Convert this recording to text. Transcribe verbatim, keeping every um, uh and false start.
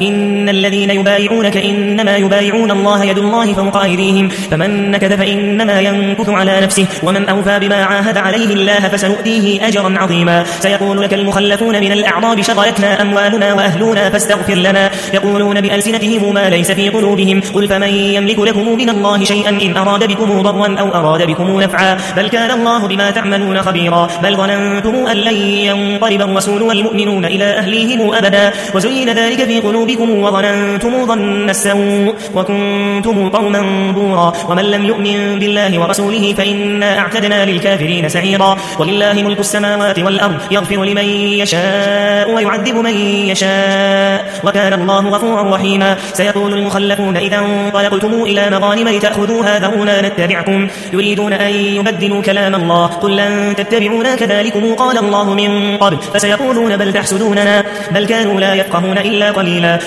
إن الذين يبايعونك إنما يبايعون الله يد الله فوق أيديهم فمن نكث فإنما ينكث على نفسه ومن أوفى بما عاهد عليه الله فسنؤتيه أجرا عظيما. سيقول لك المخلفون من الأعراب شغلتنا أموالنا وأهلنا فاستغفر لنا يقولون بألسنتهم ما ليس في قلوبهم قل فمن يملك لكم من الله شيئا إن أراد بكم ضرا أو أراد بكم نفعا بل كان الله بما تعملون خبيرا. بل ظننتم أن لن ينقلب الرسول والمؤمنون إلى أهليهم أبدا وزين ذلك في قلوبكم وظننتم ظن السوء وكنتم قوما بورا. ومن لم يؤمن بالله ورسوله فإنا أعتدنا للكافرين سعيرا. ولله ملك السماوات والأرض يغفر لمن يشاء ويعذب من يشاء وكان الله غفورا رحيما. سيقول المخلفون إذا انطلقتم إلى مغانم لتأخذوها ذرونا نتبعكم يريدون أن يبدلوا كلام الله قل لن تتبعونا كذلكم قال الله من قبل فسيقولون بل تحسدوننا بل كانوا لا يفقهون إلا قليلا.